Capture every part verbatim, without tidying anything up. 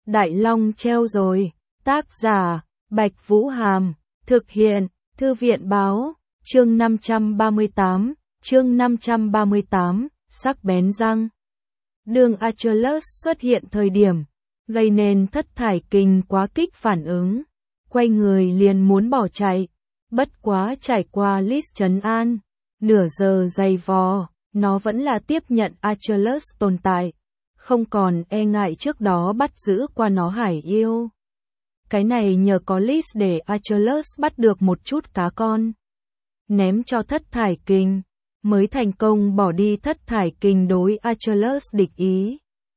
Đại Long treo rồi. Tác giả, Bạch Vũ Hàm. Thực hiện, Thư viện Báo. Chương năm trăm ba mươi tám. Chương năm trăm ba mươi tám. Sắc bén răng. Đường Achilles xuất hiện thời điểm, gây nên Thất Thải Kình quá kích phản ứng. Quay người liền muốn bỏ chạy. Bất quá trải qua Lis trấn an. Nửa giờ dày vò, nó vẫn là tiếp nhận Achilles tồn tại. Không còn e ngại trước đó bắt giữ qua nó hải yêu. Cái này nhờ có Lis để Achilles bắt được một chút cá con. Ném cho Thất Thải Kình, mới thành công bỏ đi Thất Thải Kình đối Achilles địch ý.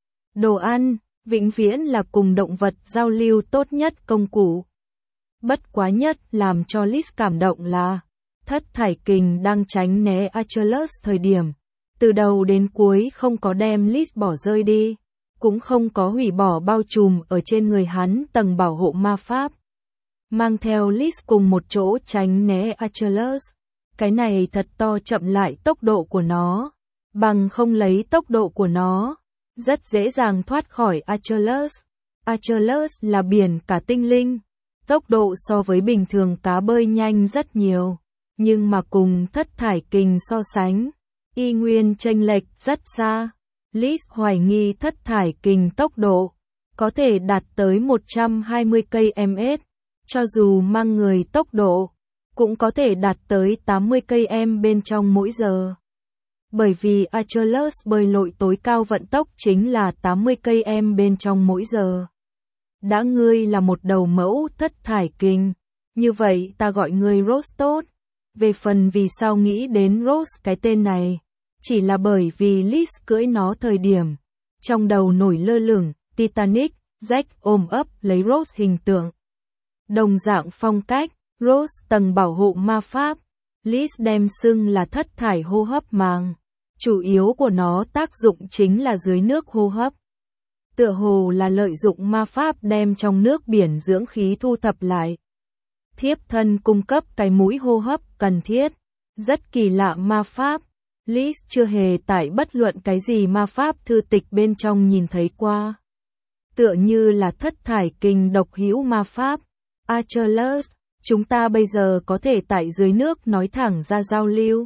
Đồ ăn, vĩnh viễn là cùng động vật giao lưu tốt nhất công cụ. Bất quá nhất làm cho Lis cảm động là, Thất Thải Kình đang tránh né Achilles thời điểm. Từ đầu đến cuối không có đem Lis bỏ rơi đi, cũng không có hủy bỏ bao trùm ở trên người hắn tầng bảo hộ ma pháp. Mang theo Lis cùng một chỗ tránh né Achilles. Cái này thật to chậm lại tốc độ của nó. Bằng không lấy tốc độ của nó, rất dễ dàng thoát khỏi Achilles. Achilles là biển cả tinh linh. Tốc độ so với bình thường cá bơi nhanh rất nhiều. Nhưng mà cùng Thất Thải Kình so sánh, y nguyên chênh lệch rất xa. Lis hoài nghi Thất Thải Kình tốc độ có thể đạt tới một trăm hai mươi ki lô mét. Cho dù mang người tốc độ, cũng có thể đạt tới tám mươi ki lô mét bên trong mỗi giờ. Bởi vì Achilles bơi lội tối cao vận tốc chính là tám mươi ki lô mét bên trong mỗi giờ. Đã ngươi là một đầu mẫu Thất Thải Kình, như vậy ta gọi ngươi Rose tốt. Về phần vì sao nghĩ đến Rose cái tên này, chỉ là bởi vì Lis cưỡi nó thời điểm, trong đầu nổi lơ lửng, Titanic, Jack ôm ấp lấy Rose hình tượng. Đồng dạng phong cách, Rose tầng bảo hộ ma pháp, Lis đem xưng là thất thải hô hấp màng. Chủ yếu của nó tác dụng chính là dưới nước hô hấp. Tựa hồ là lợi dụng ma pháp đem trong nước biển dưỡng khí thu thập lại. Thiếp thân cung cấp cái mũi hô hấp cần thiết. Rất kỳ lạ ma pháp. Lis chưa hề tải bất luận cái gì ma pháp thư tịch bên trong nhìn thấy qua. Tựa như là Thất Thải Kình độc hữu ma pháp. Achilles, chúng ta bây giờ có thể tại dưới nước nói thẳng ra giao lưu.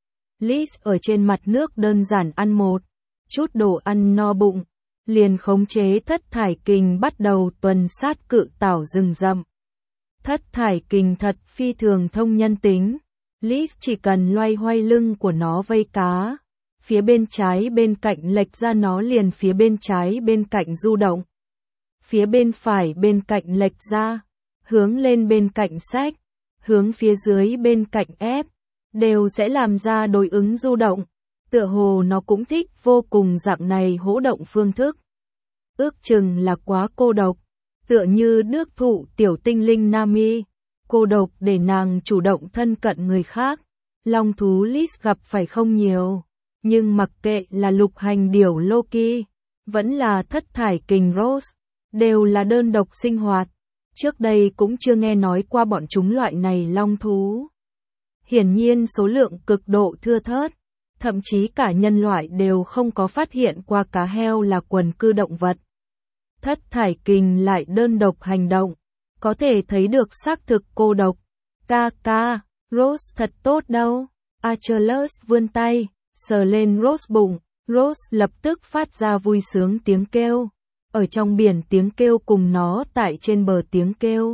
Lis ở trên mặt nước đơn giản ăn một chút đồ ăn no bụng, liền khống chế Thất Thải Kình bắt đầu tuần sát cự tảo rừng rậm. Thất Thải Kình thật phi thường thông nhân tính. Lis chỉ cần loay hoay lưng của nó vây cá, phía bên trái bên cạnh lệch ra nó liền phía bên trái bên cạnh du động. Phía bên phải bên cạnh lệch ra, hướng lên bên cạnh xách, hướng phía dưới bên cạnh ép, đều sẽ làm ra đối ứng du động. Tựa hồ nó cũng thích vô cùng dạng này hỗ động phương thức. Ước chừng là quá cô độc, tựa như nước thụ tiểu tinh linh Nami. Cô độc để nàng chủ động thân cận người khác. Long thú Lis gặp phải không nhiều, nhưng mặc kệ là lục hành điểu Loki, vẫn là Thất Thải Kình Rose, đều là đơn độc sinh hoạt. Trước đây cũng chưa nghe nói qua bọn chúng loại này long thú. Hiển nhiên số lượng cực độ thưa thớt, thậm chí cả nhân loại đều không có phát hiện qua cá heo là quần cư động vật. Thất Thải Kình lại đơn độc hành động, có thể thấy được xác thực cô độc. Ca ca, Rose thật tốt đâu. Achilles vươn tay, sờ lên Rose bụng, Rose lập tức phát ra vui sướng tiếng kêu. Ở trong biển tiếng kêu cùng nó tại trên bờ tiếng kêu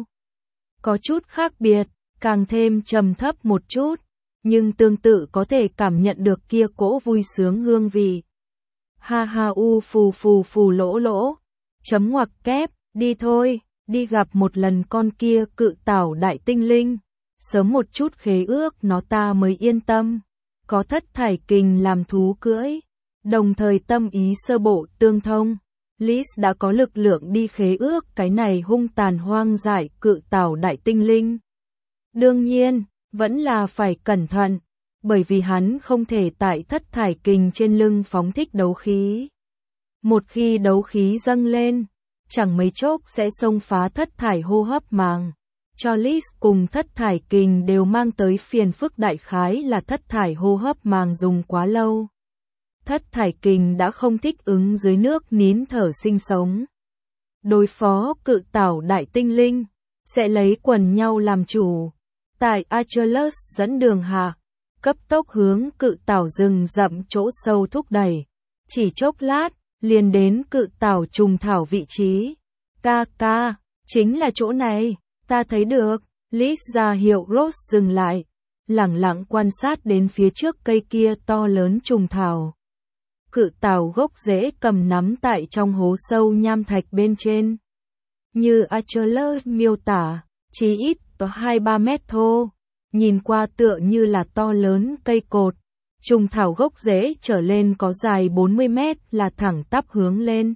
có chút khác biệt, càng thêm trầm thấp một chút, nhưng tương tự có thể cảm nhận được kia cỗ vui sướng hương vị. Ha ha u phù phù phù lỗ lỗ, chấm ngoặc kép, đi thôi, đi gặp một lần con kia cự tảo đại tinh linh, sớm một chút khế ước nó ta mới yên tâm. Có Thất Thải Kình làm thú cưỡi, đồng thời tâm ý sơ bộ tương thông. Lis đã có lực lượng đi khế ước cái này hung tàn hoang dại cự tảo đại tinh linh. Đương nhiên, vẫn là phải cẩn thận, bởi vì hắn không thể tại Thất Thải Kình trên lưng phóng thích đấu khí. Một khi đấu khí dâng lên, chẳng mấy chốc sẽ xông phá Thất Thải hô hấp màng. Cho Lis cùng Thất Thải Kình đều mang tới phiền phức đại khái là Thất Thải hô hấp màng dùng quá lâu. Thất Thải Kình đã không thích ứng dưới nước nín thở sinh sống. đối phó cự tảo đại tinh linh, sẽ lấy quần nhau làm chủ. Tại Achilles dẫn đường hạ, cấp tốc hướng cự tảo rừng rậm chỗ sâu thúc đẩy. Chỉ chốc lát, liền đến cự tảo trùng thảo vị trí. Ca ca, chính là chỗ này, ta thấy được. Liz ra hiệu Rose dừng lại, lẳng lặng quan sát đến phía trước cây kia to lớn trùng thảo. Cự tảo gốc rễ cầm nắm tại trong hố sâu nham thạch bên trên. Như Achilles miêu tả, chí ít có hai ba mét thô, nhìn qua tựa như là to lớn cây cột. Trùng thảo gốc rễ trở lên có dài bốn mươi mét là thẳng tắp hướng lên.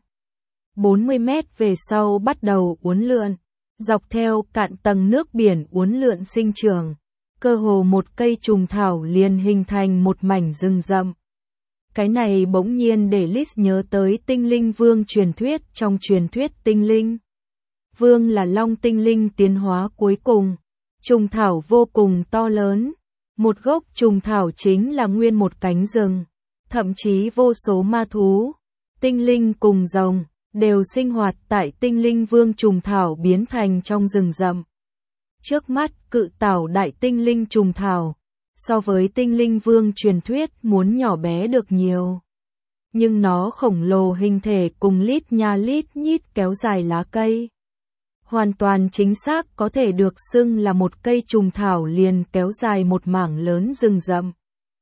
bốn mươi mét về sau bắt đầu uốn lượn, dọc theo cạn tầng nước biển uốn lượn sinh trưởng. Cơ hồ một cây trùng thảo liền hình thành một mảnh rừng rậm. Cái này bỗng nhiên để Liz nhớ tới tinh linh vương truyền thuyết trong truyền thuyết tinh linh. Vương là long tinh linh tiến hóa cuối cùng. Trùng thảo vô cùng to lớn. Một gốc trùng thảo chính là nguyên một cánh rừng. Thậm chí vô số ma thú, tinh linh cùng rồng, đều sinh hoạt tại tinh linh vương trùng thảo biến thành trong rừng rậm. Trước mắt cự tảo đại tinh linh trùng thảo, so với tinh linh vương truyền thuyết muốn nhỏ bé được nhiều. Nhưng nó khổng lồ hình thể cùng lít nha lít nhít kéo dài lá cây. Hoàn toàn chính xác có thể được xưng là một cây trùng thảo liền kéo dài một mảng lớn rừng rậm.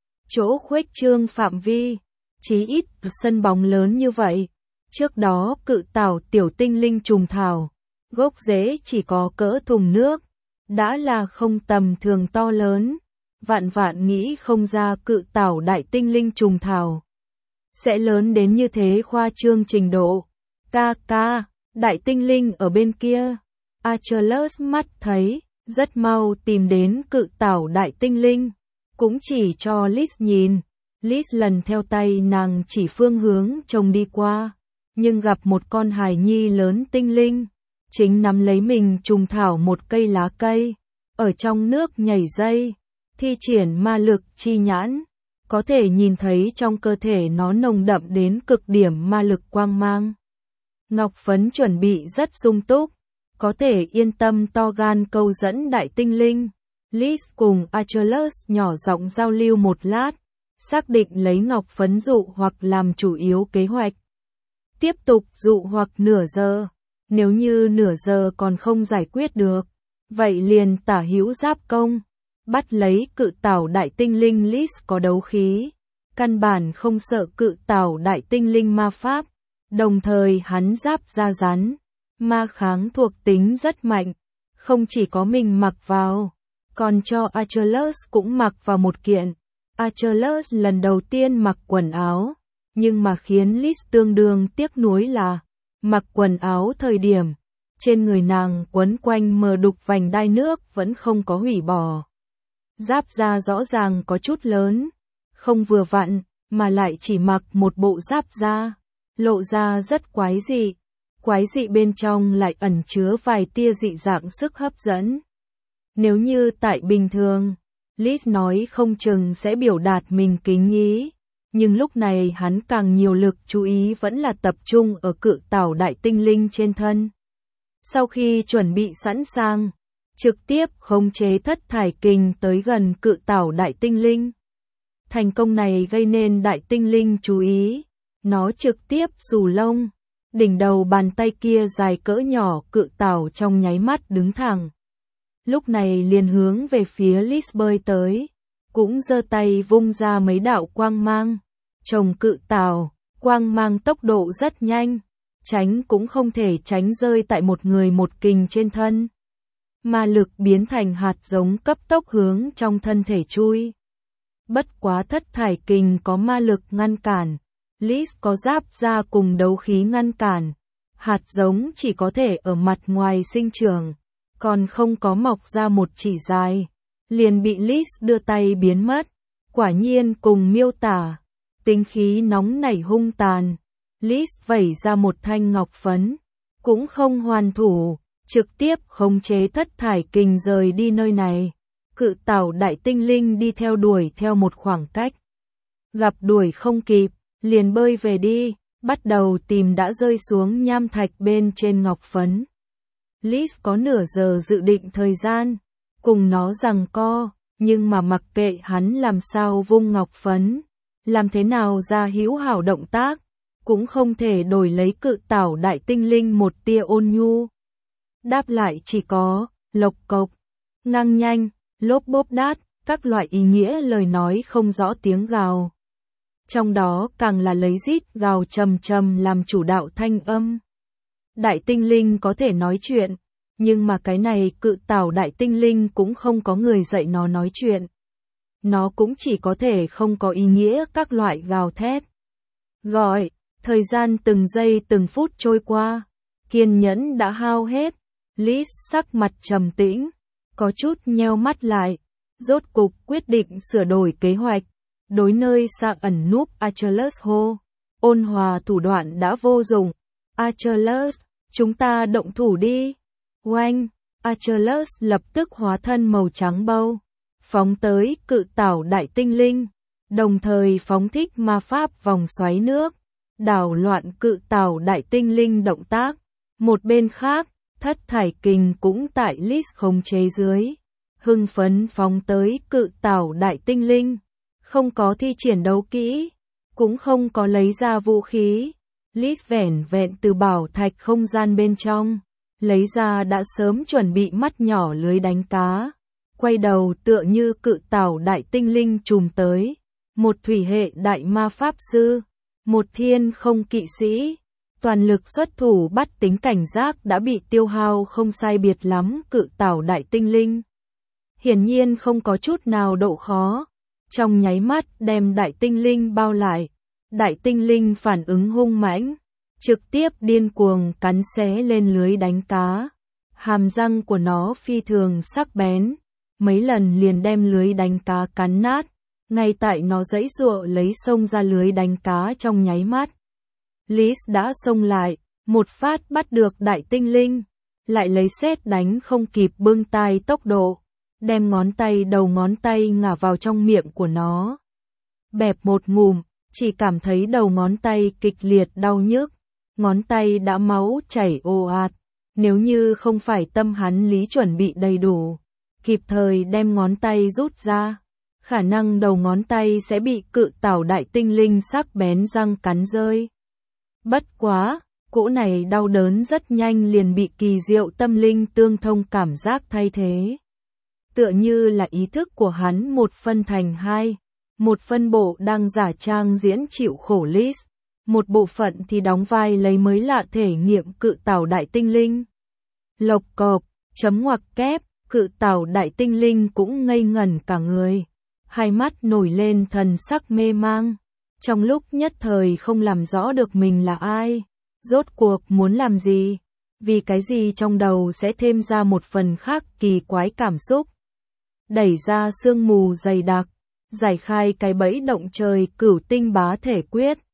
Chỗ khuếch trương phạm vi, chí ít sân bóng lớn như vậy. Trước đó cự tảo tiểu tinh linh trùng thảo, gốc rễ chỉ có cỡ thùng nước, đã là không tầm thường to lớn. Vạn vạn nghĩ không ra cự tảo đại tinh linh trùng thảo sẽ lớn đến như thế khoa trương trình độ. Ca ca, đại tinh linh ở bên kia. Achilles mắt thấy, rất mau tìm đến cự tảo đại tinh linh, cũng chỉ cho Liz nhìn. Liz lần theo tay nàng chỉ phương hướng trông đi qua, nhưng gặp một con hài nhi lớn tinh linh, chính nắm lấy mình trùng thảo một cây lá cây, ở trong nước nhảy dây, thi triển ma lực chi nhãn, có thể nhìn thấy trong cơ thể nó nồng đậm đến cực điểm ma lực quang mang. Ngọc phấn chuẩn bị rất sung túc, có thể yên tâm to gan câu dẫn đại tinh linh. Liz cùng Achilles nhỏ giọng giao lưu một lát, xác định lấy ngọc phấn dụ hoặc làm chủ yếu kế hoạch. Tiếp tục dụ hoặc nửa giờ, nếu như nửa giờ còn không giải quyết được, vậy liền tả hữu giáp công, bắt lấy cự tảo đại tinh linh. Liz có đấu khí, căn bản không sợ cự tảo đại tinh linh ma pháp, đồng thời hắn giáp da rắn, ma kháng thuộc tính rất mạnh, không chỉ có mình mặc vào, còn cho Achilles cũng mặc vào một kiện. Achilles lần đầu tiên mặc quần áo, nhưng mà khiến Liz tương đương tiếc nuối là, mặc quần áo thời điểm, trên người nàng quấn quanh mờ đục vành đai nước vẫn không có hủy bỏ. Giáp da rõ ràng có chút lớn, không vừa vặn, mà lại chỉ mặc một bộ giáp da, lộ ra rất quái dị. Quái dị bên trong lại ẩn chứa vài tia dị dạng sức hấp dẫn. Nếu như tại bình thường, Liz nói không chừng sẽ biểu đạt mình kính ý, nhưng lúc này hắn càng nhiều lực chú ý vẫn là tập trung ở cự tảo đại tinh linh trên thân. Sau khi chuẩn bị sẵn sàng, trực tiếp khống chế thất thải kình tới gần cự tảo đại tinh linh. Thành công này gây nên đại tinh linh chú ý, nó trực tiếp rủ lông, đỉnh đầu bàn tay kia dài cỡ nhỏ cự tảo trong nháy mắt đứng thẳng. Lúc này liền hướng về phía Liz bơi tới, cũng giơ tay vung ra mấy đạo quang mang, chồng cự tảo, quang mang tốc độ rất nhanh, tránh cũng không thể tránh rơi tại một người một kình trên thân. Ma lực biến thành hạt giống cấp tốc hướng trong thân thể chui. Bất quá thất thải kình có ma lực ngăn cản, Liz có giáp da cùng đấu khí ngăn cản, hạt giống chỉ có thể ở mặt ngoài sinh trưởng, còn không có mọc ra một chỉ dài, liền bị Liz đưa tay biến mất. Quả nhiên cùng miêu tả, tính khí nóng nảy hung tàn. Liz vẩy ra một thanh ngọc phấn, cũng không hoàn thủ, trực tiếp khống chế thất thải kình rời đi nơi này. Cự tảo đại tinh linh đi theo đuổi theo một khoảng cách, gặp đuổi không kịp, liền bơi về đi. bắt đầu tìm đã rơi xuống nham thạch bên trên ngọc phấn. Liz có nửa giờ dự định thời gian, cùng nó giằng co, nhưng mà mặc kệ hắn làm sao vung ngọc phấn, làm thế nào ra hữu hảo động tác, cũng không thể đổi lấy cự tảo đại tinh linh một tia ôn nhu. Đáp lại chỉ có, lộc cộc, ngang nhanh, lốp bốp đát, các loại ý nghĩa lời nói không rõ tiếng gào. Trong đó càng là lấy rít gào trầm trầm làm chủ đạo thanh âm. Đại tinh linh có thể nói chuyện, nhưng mà cái này cự tảo đại tinh linh cũng không có người dạy nó nói chuyện. Nó cũng chỉ có thể không có ý nghĩa các loại gào thét. Gọi, thời gian từng giây từng phút trôi qua, kiên nhẫn đã hao hết. Liz sắc mặt trầm tĩnh, có chút nheo mắt lại, rốt cục quyết định sửa đổi kế hoạch. Đối nơi xa ẩn núp Achilles hô, ôn hòa thủ đoạn đã vô dụng. Achilles, chúng ta động thủ đi. Oanh, Achilles lập tức hóa thân màu trắng bâu, phóng tới cự tảo đại tinh linh, đồng thời phóng thích ma pháp vòng xoáy nước, đảo loạn cự tảo đại tinh linh động tác. Một bên khác, thất thải kình cũng tại Liz khống chế dưới, hưng phấn phóng tới cự tảo đại tinh linh, không có thi triển đấu kỹ, cũng không có lấy ra vũ khí. Liz vẻn vẹn từ bảo thạch không gian bên trong, lấy ra đã sớm chuẩn bị mắt nhỏ lưới đánh cá, quay đầu tựa như cự tảo đại tinh linh trùm tới, một thủy hệ đại ma pháp sư, một thiên không kỵ sĩ, toàn lực xuất thủ bắt tính cảnh giác đã bị tiêu hao không sai biệt lắm cự tảo đại tinh linh. Hiển nhiên không có chút nào độ khó, trong nháy mắt đem đại tinh linh bao lại, đại tinh linh phản ứng hung mãnh, trực tiếp điên cuồng cắn xé lên lưới đánh cá. Hàm răng của nó phi thường sắc bén, mấy lần liền đem lưới đánh cá cắn nát, ngay tại nó giãy giụa lấy xông ra lưới đánh cá trong nháy mắt. Liz đã xông lại, một phát bắt được đại tinh linh, lại lấy sét đánh không kịp bưng tay tốc độ, đem ngón tay đầu ngón tay ngả vào trong miệng của nó. Bẹp một ngụm, chỉ cảm thấy đầu ngón tay kịch liệt đau nhức, ngón tay đã máu chảy ồ ạt, nếu như không phải tâm hắn lý chuẩn bị đầy đủ, kịp thời đem ngón tay rút ra, khả năng đầu ngón tay sẽ bị cự tảo đại tinh linh sắc bén răng cắn rơi. Bất quá, cỗ này đau đớn rất nhanh liền bị kỳ diệu tâm linh tương thông cảm giác thay thế. Tựa như là ý thức của hắn một phân thành hai, một phân bộ đang giả trang diễn chịu khổ Liz, một bộ phận thì đóng vai lấy mới lạ thể nghiệm cự tảo đại tinh linh. Lộc cộp, chấm ngoặc kép, cự tảo đại tinh linh cũng ngây ngẩn cả người, hai mắt nổi lên thần sắc mê mang, trong lúc nhất thời không làm rõ được mình là ai, rốt cuộc muốn làm gì, vì cái gì trong đầu sẽ thêm ra một phần khác kỳ quái cảm xúc. Đẩy ra sương mù dày đặc, giải khai cái bẫy động trời cửu tinh bá thể quyết,